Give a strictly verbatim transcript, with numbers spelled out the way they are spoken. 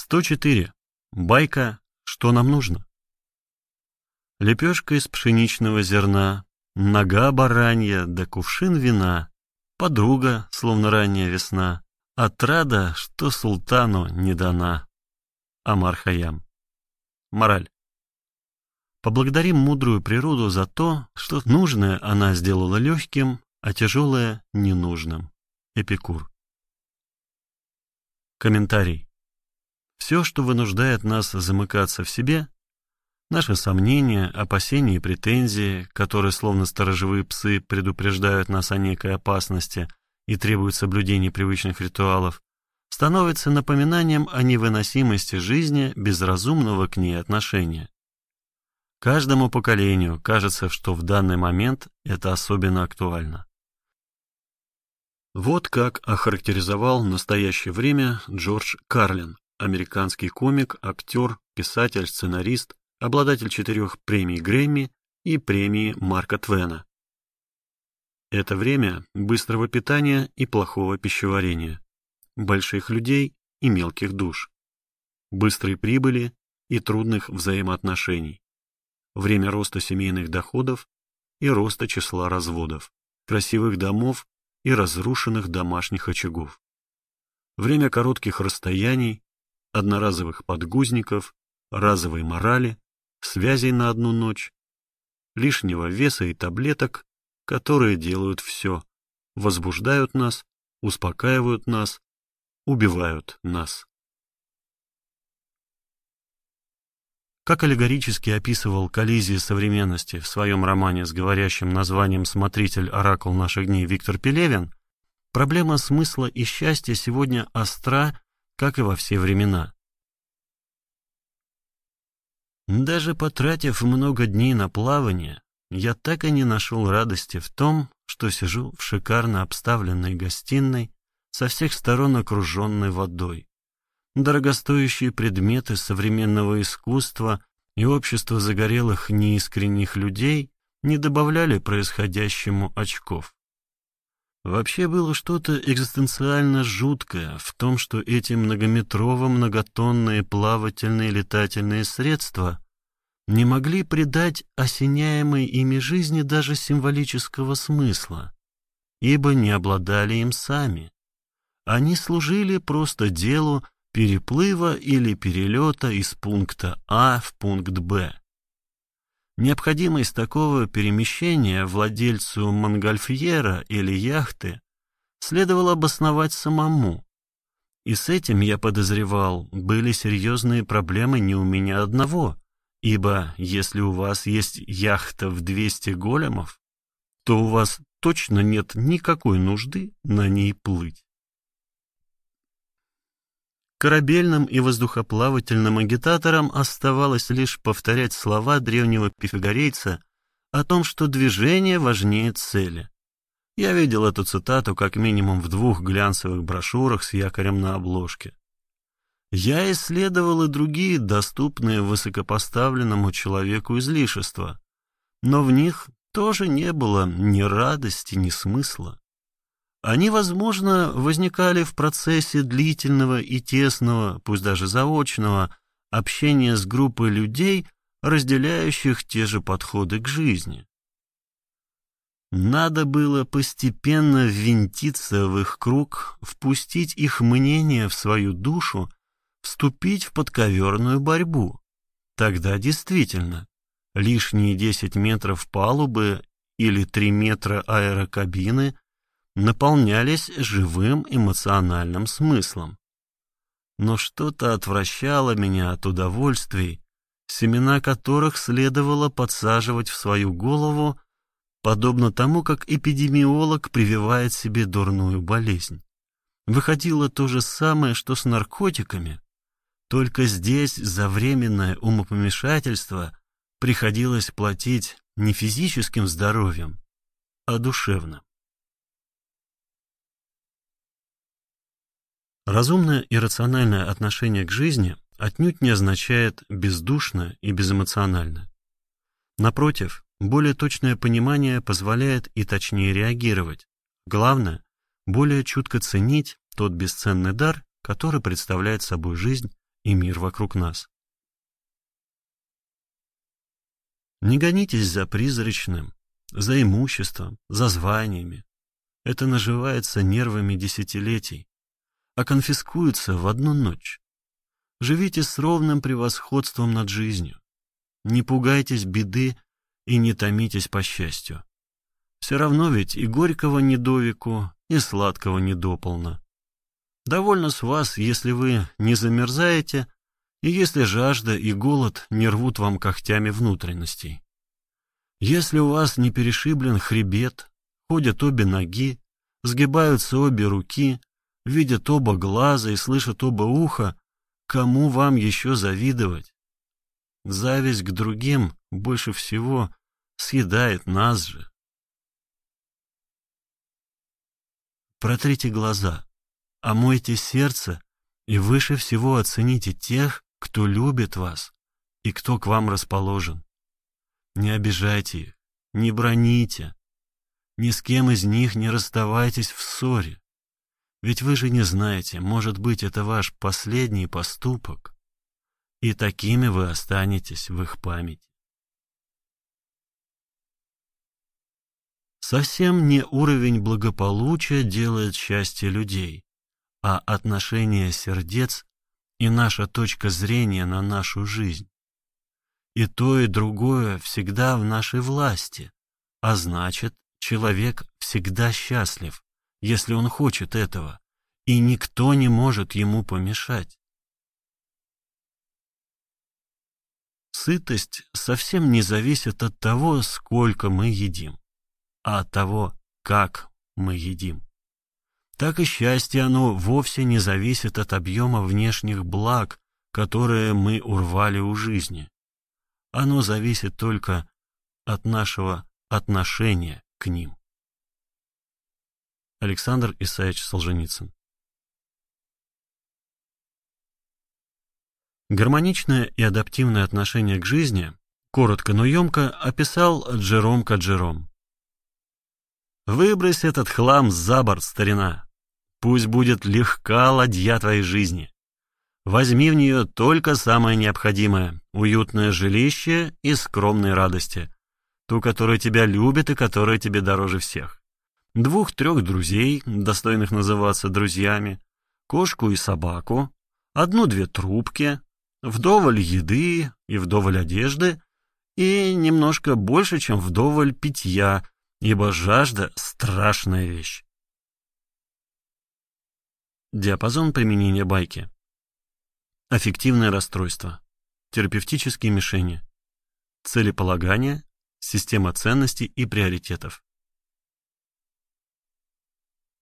сто четыре. Байка «Что нам нужно?» Лепешка из пшеничного зерна, нога баранья да кувшин вина, подруга, словно ранняя весна, отрада, что султану не дана. Омар Хайям. Мораль. Поблагодарим мудрую природу за то, что нужное она сделала легким, а тяжелое — ненужным. Эпикур. Комментарий. Все, что вынуждает нас замыкаться в себе, наши сомнения, опасения и претензии, которые, словно сторожевые псы, предупреждают нас о некой опасности и требуют соблюдения привычных ритуалов, становится напоминанием о невыносимости жизни без разумного к ней отношения. Каждому поколению кажется, что в данный момент это особенно актуально. Вот как охарактеризовал настоящее время Джордж Карлин, американский комик, актер, писатель, сценарист, обладатель четырех премий Грэмми и премии Марка Твена. Это время быстрого питания и плохого пищеварения, больших людей и мелких душ, быстрой прибыли и трудных взаимоотношений, время роста семейных доходов и роста числа разводов, красивых домов и разрушенных домашних очагов, время коротких расстояний, одноразовых подгузников, разовой морали, связей на одну ночь, лишнего веса и таблеток, которые делают все, возбуждают нас, успокаивают нас, убивают нас. Как аллегорически описывал коллизии современности в своем романе с говорящим названием «Смотритель, оракул наших дней» Виктор Пелевин, проблема смысла и счастья сегодня остра, как и во все времена. Даже потратив много дней на плавание, я так и не нашел радости в том, что сижу в шикарно обставленной гостиной, со всех сторон окруженной водой. Дорогостоящие предметы современного искусства и общество загорелых неискренних людей не добавляли происходящему очков. Вообще было что-то экзистенциально жуткое в том, что эти многометрово-многотонные плавательные летательные средства не могли придать осеняемой ими жизни даже символического смысла, ибо не обладали им сами. Они служили просто делу переплыва или перелета из пункта А в пункт Б. Необходимость такого перемещения владельцу монгольфьера или яхты следовало обосновать самому. И с этим, я подозревал, были серьезные проблемы не у меня одного, ибо если у вас есть яхта в двести големов, то у вас точно нет никакой нужды на ней плыть. Корабельным и воздухоплавательным агитаторам оставалось лишь повторять слова древнего пифагорейца о том, что движение важнее цели. Я видел эту цитату как минимум в двух глянцевых брошюрах с якорем на обложке. Я исследовал и другие доступные высокопоставленному человеку излишества, но в них тоже не было ни радости, ни смысла. Они, возможно, возникали в процессе длительного и тесного, пусть даже заочного, общения с группой людей, разделяющих те же подходы к жизни. Надо было постепенно ввинтиться в их круг, впустить их мнение в свою душу, вступить в подковерную борьбу. Тогда действительно лишние десять метров палубы или три метра аэрокабины наполнялись живым эмоциональным смыслом. Но что-то отвращало меня от удовольствий, семена которых следовало подсаживать в свою голову, подобно тому, как эпидемиолог прививает себе дурную болезнь. Выходило то же самое, что с наркотиками, только здесь за временное умопомешательство приходилось платить не физическим здоровьем, а душевным. Разумное и рациональное отношение к жизни отнюдь не означает бездушно и безэмоционально. Напротив, более точное понимание позволяет и точнее реагировать. Главное, более чутко ценить тот бесценный дар, который представляет собой жизнь и мир вокруг нас. Не гонитесь за призрачным, за имуществом, за званиями. Это наживается нервами десятилетий, а конфискуется в одну ночь. Живите с ровным превосходством над жизнью. Не пугайтесь беды и не томитесь по счастью. Все равно ведь и горького не до веку, и сладкого не дополна. Довольно с вас, если вы не замерзаете, и если жажда и голод не рвут вам когтями внутренностей. Если у вас не перешиблен хребет, ходят обе ноги, сгибаются обе руки, видят оба глаза и слышат оба уха, кому вам еще завидовать? Зависть к другим больше всего съедает нас же. Протрите глаза, омойте сердце и выше всего оцените тех, кто любит вас и кто к вам расположен. Не обижайте их, не браните, ни с кем из них не расставайтесь в ссоре. Ведь вы же не знаете, может быть, это ваш последний поступок, и такими вы останетесь в их памяти. Совсем не уровень благополучия делает счастье людей, а отношение сердец и наша точка зрения на нашу жизнь. И то, и другое всегда в нашей власти, а значит, человек всегда счастлив, если он хочет этого, и никто не может ему помешать. Сытость совсем не зависит от того, сколько мы едим, а от того, как мы едим. Так и счастье оно вовсе не зависит от объема внешних благ, которые мы урвали у жизни. Оно зависит только от нашего отношения к ним. Александр Исаевич Солженицын. Гармоничное и адаптивное отношение к жизни коротко, но емко описал Джером Каджером. «Выбрось этот хлам за борт, старина. Пусть будет легка ладья твоей жизни. Возьми в нее только самое необходимое — уютное жилище и скромные радости, ту, которая тебя любит и которая тебе дороже всех. Двух-трех друзей, достойных называться друзьями, кошку и собаку, одну-две трубки, вдоволь еды и вдоволь одежды, и немножко больше, чем вдоволь питья, ибо жажда — страшная вещь». Диапазон применения байки. Аффективное расстройство, терапевтические мишени, целеполагание, система ценностей и приоритетов.